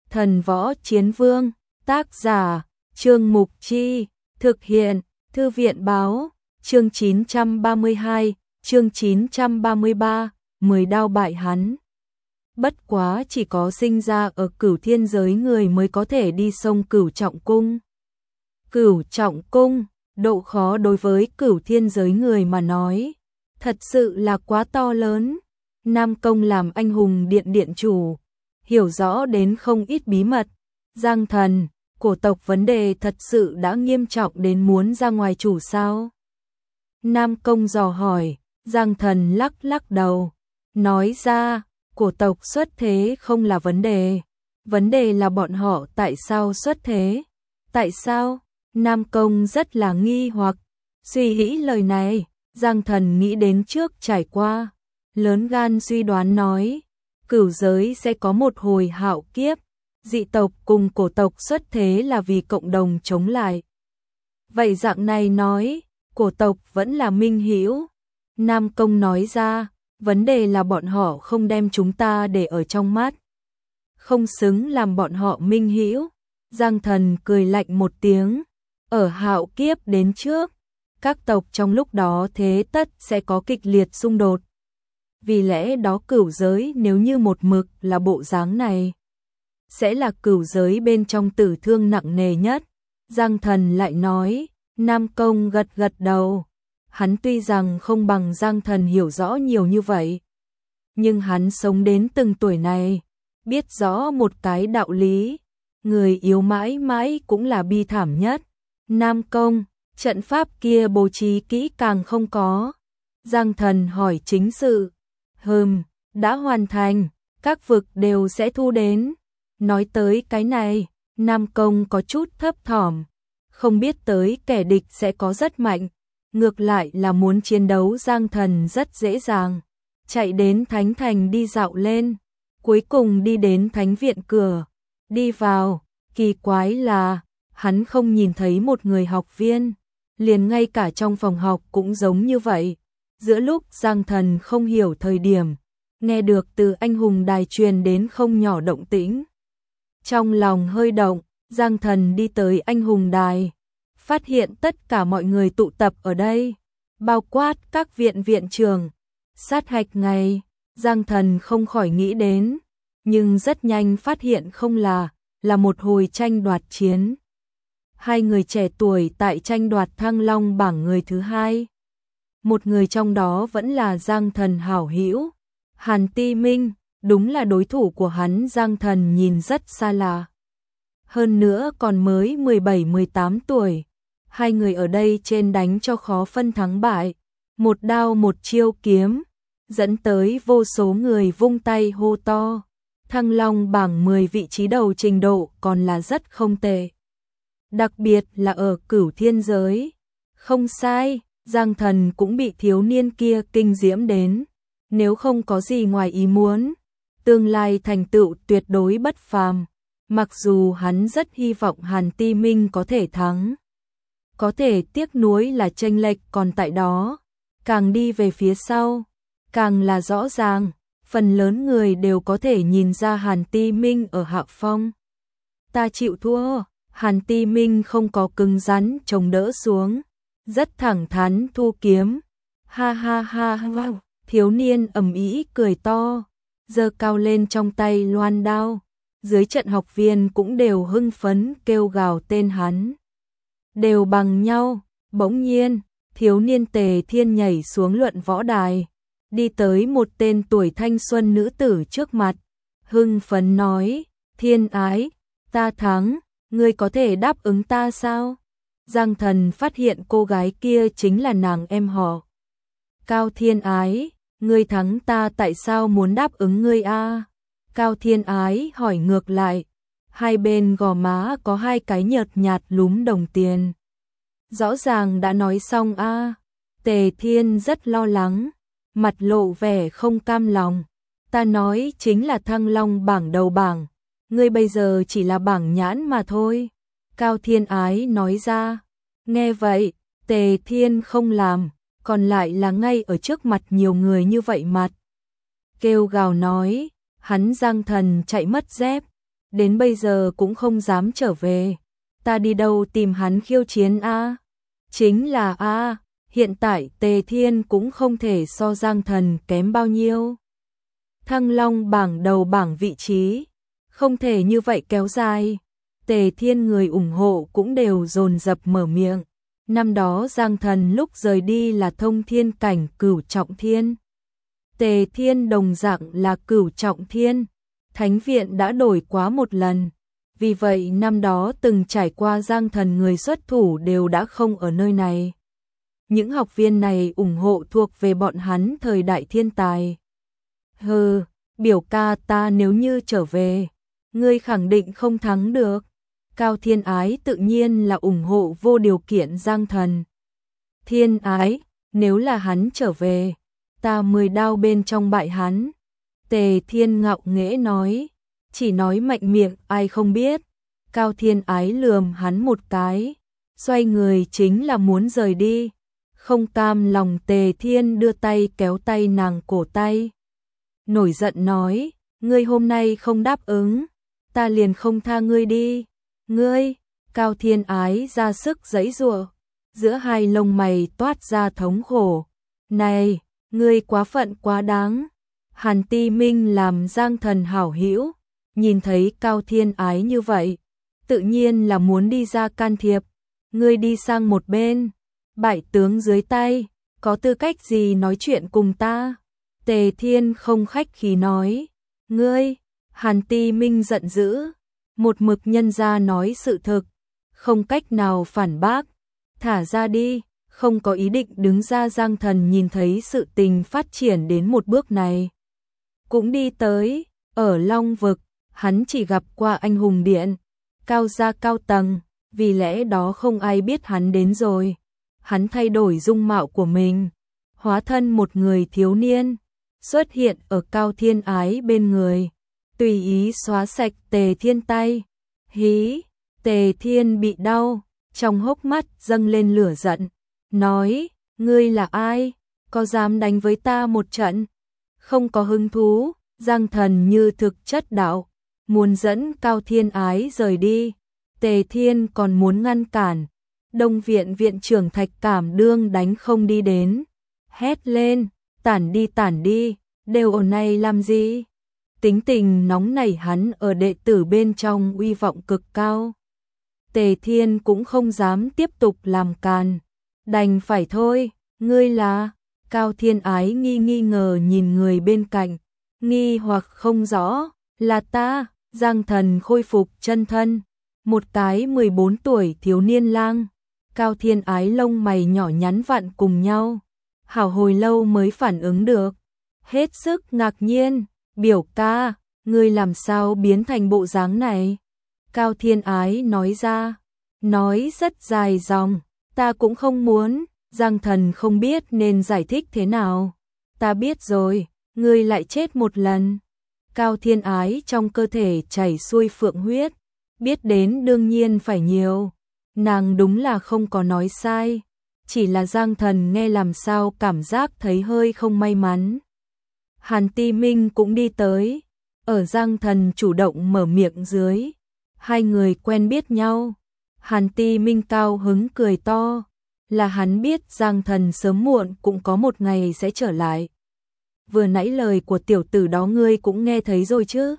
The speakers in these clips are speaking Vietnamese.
Thần Võ Chiến Vương, tác giả, Trương Mục Chi, thực hiện, Thư viện Báo, chương 932, chương 933, 10 đao bại hắn. Bất quá chỉ có sinh ra ở Cửu Thiên giới người mới có thể đi sông Cửu Trọng Cung. Cửu Trọng Cung, độ khó đối với Cửu Thiên giới người mà nói, thật sự là quá to lớn. Nam Công làm anh hùng điện điện chủ, hiểu rõ đến không ít bí mật. Giang Thần, cổ tộc vấn đề thật sự đã nghiêm trọng đến muốn ra ngoài chủ sao? Nam Công dò hỏi. Giang Thần lắc lắc đầu, nói ra, cổ tộc xuất thế không là vấn đề là bọn họ tại sao xuất thế? Tại sao? Nam Công rất là nghi hoặc, suy nghĩ lời này, Giang Thần nghĩ đến trước trải qua, lớn gan suy đoán nói, Cửu giới sẽ có một hồi hạo kiếp, dị tộc cùng cổ tộc xuất thế là vì cộng đồng chống lại. Vậy dạng này nói, cổ tộc vẫn là minh hữu. Nam Công nói ra, vấn đề là bọn họ không đem chúng ta để ở trong mắt, không xứng làm bọn họ minh hữu. Giang Thần cười lạnh một tiếng, ở hạo kiếp đến trước, các tộc trong lúc đó thế tất sẽ có kịch liệt xung đột. Vì lẽ đó Cửu giới nếu như một mực là bộ dáng này, sẽ là Cửu giới bên trong tử thương nặng nề nhất. Giang Thần lại nói. Nam Công gật gật đầu, hắn tuy rằng không bằng Giang Thần hiểu rõ nhiều như vậy, nhưng hắn sống đến từng tuổi này, biết rõ một cái đạo lý, người yếu mãi mãi cũng là bi thảm nhất. Nam Công, trận pháp kia bố trí kỹ càng không có? Giang Thần hỏi chính sự. Đã hoàn thành, các vực đều sẽ thu đến. Nói tới cái này, Nam Công có chút thấp thỏm, không biết tới kẻ địch sẽ có rất mạnh, ngược lại là muốn chiến đấu. Giang Thần rất dễ dàng, chạy đến Thánh Thành đi dạo lên, cuối cùng đi đến Thánh Viện cửa, đi vào, kỳ quái là, hắn không nhìn thấy một người học viên, liền ngay cả trong phòng học cũng giống như vậy. Giữa lúc Giang Thần không hiểu thời điểm, nghe được từ anh hùng đài truyền đến không nhỏ động tĩnh. Trong lòng hơi động, Giang Thần đi tới anh hùng đài, phát hiện tất cả mọi người tụ tập ở đây, bao quát các viện trưởng. Sát hạch ngày, Giang Thần không khỏi nghĩ đến, nhưng rất nhanh phát hiện không là một hồi tranh đoạt chiến. Hai người trẻ tuổi tại tranh đoạt Thăng Long bảng người thứ hai. Một người trong đó vẫn là Giang Thần hảo hữu, Hàn Ti Minh, đúng là đối thủ của hắn. Giang Thần nhìn rất xa lạ, hơn nữa còn mới 17-18 tuổi. Hai người ở đây trên đánh cho khó phân thắng bại, một đao một chiêu kiếm, dẫn tới vô số người vung tay hô to. Thăng Long bảng 10 vị trí đầu trình độ còn là rất không tệ, đặc biệt là ở Cửu Thiên giới. Không sai, Giang Thần cũng bị thiếu niên kia kinh diễm đến, nếu không có gì ngoài ý muốn, tương lai thành tựu tuyệt đối bất phàm. Mặc dù hắn rất hy vọng Hàn Ti Minh có thể thắng, có thể tiếc nuối là chênh lệch còn tại đó, càng đi về phía sau, càng là rõ ràng, phần lớn người đều có thể nhìn ra Hàn Ti Minh ở hạ phong. Ta chịu thua. Hàn Ti Minh không có cứng rắn chống đỡ xuống, rất thẳng thắn thu kiếm. Ha ha ha ha, thiếu niên ầm ĩ cười to, giơ cao lên trong tay loan đao. Dưới trận học viên cũng đều hưng phấn kêu gào tên hắn. Đều bằng nhau. Bỗng nhiên, thiếu niên Tề Thiên nhảy xuống luận võ đài, đi tới một tên tuổi thanh xuân nữ tử trước mặt, hưng phấn nói, Thiên ái, ta thắng, ngươi có thể đáp ứng ta sao? Giang Thần phát hiện cô gái kia chính là nàng em họ Cao. Thiên ái, ngươi thắng ta tại sao muốn đáp ứng ngươi a? Cao Thiên ái hỏi ngược lại, hai bên gò má có hai cái nhợt nhạt lúm đồng tiền. Rõ ràng đã nói xong a. Tề Thiên rất lo lắng, mặt lộ vẻ không cam lòng. Ta nói chính là Thăng Long bảng đầu bảng, ngươi bây giờ chỉ là bảng nhãn mà thôi. Cao Thiên ái nói ra. Nghe vậy, Tề Thiên không làm, còn lại là ngay ở trước mặt nhiều người như vậy mặt kêu gào nói, hắn Giang Thần chạy mất dép, đến bây giờ cũng không dám trở về. Ta đi đâu tìm hắn khiêu chiến a? Chính là a, hiện tại Tề Thiên cũng không thể so Giang Thần kém bao nhiêu. Thăng Long bảng đầu bảng vị trí, không thể như vậy kéo dài. Tề Thiên người ủng hộ cũng đều dồn dập mở miệng. Năm đó Giang Thần lúc rời đi là thông thiên cảnh cửu trọng thiên. Tề Thiên đồng dạng là cửu trọng thiên. Thánh viện đã đổi quá một lần. Vì vậy năm đó từng trải qua Giang Thần người xuất thủ đều đã không ở nơi này. Những học viên này ủng hộ thuộc về bọn hắn thời đại thiên tài. Hừ, biểu ca ta nếu như trở về, ngươi khẳng định không thắng được. Cao Thiên Ái tự nhiên là ủng hộ vô điều kiện Giang Thần. Thiên Ái, nếu là hắn trở về, ta 10 đao bên trong bại hắn. Tề Thiên ngạo nghễ nói, chỉ nói mạnh miệng ai không biết. Cao Thiên Ái lườm hắn một cái, xoay người chính là muốn rời đi. Không cam lòng Tề Thiên đưa tay kéo tay nàng cổ tay. Nổi giận nói, ngươi hôm nay không đáp ứng, ta liền không tha ngươi đi. Ngươi, Cao Thiên Ái ra sức giãy giụa, giữa hai lông mày toát ra thống khổ. Này, ngươi quá phận quá đáng. Hàn Ti Minh làm Giang Thần hảo hữu, nhìn thấy Cao Thiên Ái như vậy, tự nhiên là muốn đi ra can thiệp. Ngươi đi sang một bên, bại tướng dưới tay, có tư cách gì nói chuyện cùng ta? Tề Thiên không khách khí nói, ngươi, Hàn Ti Minh giận dữ, một mực nhân ra nói sự thực, không cách nào phản bác, thả ra đi, không có ý định đứng ra. Giang Thần nhìn thấy sự tình phát triển đến một bước này, cũng đi tới. Ở Long Vực, hắn chỉ gặp qua anh hùng điện, cao gia cao tầng, vì lẽ đó không ai biết hắn đến rồi. Hắn thay đổi dung mạo của mình, hóa thân một người thiếu niên, xuất hiện ở Cao Thiên Ái bên người, tùy ý xóa sạch Tề Thiên tay. Hí, Tề Thiên bị đau, trong hốc mắt dâng lên lửa giận, nói, ngươi là ai, có dám đánh với ta một trận? Không có hứng thú. Giang Thần như thực chất đạo, muốn dẫn Cao Thiên Ái rời đi. Tề Thiên còn muốn ngăn cản. Đông viện viện trưởng Thạch Cảm Đương đánh không đi đến, hét lên, tản đi, đều ở này làm gì? Tính tình nóng nảy hắn ở đệ tử bên trong uy vọng cực cao. Tề Thiên cũng không dám tiếp tục làm càn, đành phải thôi. Ngươi là? Cao Thiên Ái nghi ngờ nhìn người bên cạnh, nghi hoặc không rõ. Là ta. Giang Thần khôi phục chân thân, một cái 14 tuổi thiếu niên lang. Cao Thiên Ái lông mày nhỏ nhắn vặn cùng nhau, hảo hồi lâu mới phản ứng được, hết sức ngạc nhiên. Biểu ca, ngươi làm sao biến thành bộ dáng này? Cao Thiên Ái nói ra, nói rất dài dòng, ta cũng không muốn. Giang Thần không biết nên giải thích thế nào. Ta biết rồi, ngươi lại chết một lần. Cao Thiên Ái trong cơ thể chảy xuôi phượng huyết, biết đến đương nhiên phải nhiều. Nàng đúng là không có nói sai, chỉ là Giang Thần nghe làm sao cảm giác thấy hơi không may mắn. Hàn Ti Minh cũng đi tới, ở Giang Thần chủ động mở miệng dưới, hai người quen biết nhau. Hàn Ti Minh cao hứng cười to, là hắn biết Giang Thần sớm muộn cũng có một ngày sẽ trở lại. Vừa nãy lời của tiểu tử đó ngươi cũng nghe thấy rồi chứ?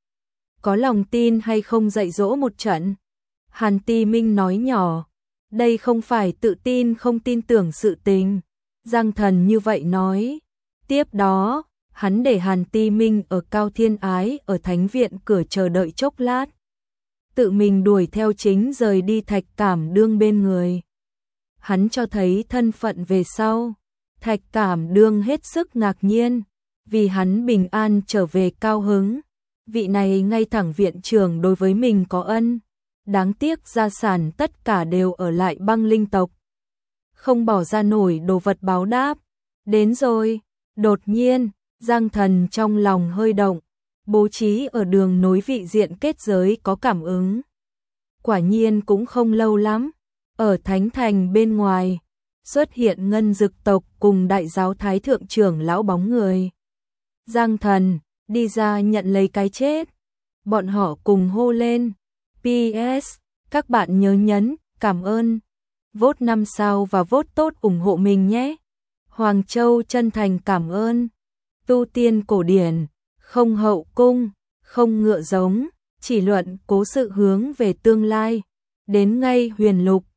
Có lòng tin hay không dạy dỗ một trận? Hàn Ti Minh nói nhỏ, đây không phải tự tin không tin tưởng sự tình. Giang Thần như vậy nói. Tiếp đó, hắn để Hàn Ti Minh ở Cao Thiên Ái ở Thánh viện cửa chờ đợi chốc lát. Tự mình đuổi theo chính rời đi Thạch Cảm Đương bên người. Hắn cho thấy thân phận về sau. Thạch Cảm Đương hết sức ngạc nhiên, vì hắn bình an trở về cao hứng. Vị này ngay thẳng viện trưởng đối với mình có ân. Đáng tiếc gia sản tất cả đều ở lại Băng Linh tộc, không bỏ ra nổi đồ vật báo đáp. Đến rồi. Đột nhiên, Giang Thần trong lòng hơi động, bố trí ở đường nối vị diện kết giới có cảm ứng. Quả nhiên cũng không lâu lắm, ở Thánh Thành bên ngoài, xuất hiện Ngân Dực tộc cùng đại giáo thái thượng trưởng lão bóng người. Giang Thần, đi ra nhận lấy cái chết. Bọn họ cùng hô lên. PS, các bạn nhớ nhấn cảm ơn, vote 5 sao và vote tốt ủng hộ mình nhé. Hoàng Châu chân thành cảm ơn. Tu tiên cổ điển, không hậu cung, không ngựa giống, chỉ luận cố sự hướng về tương lai. Đến ngay huyền lục,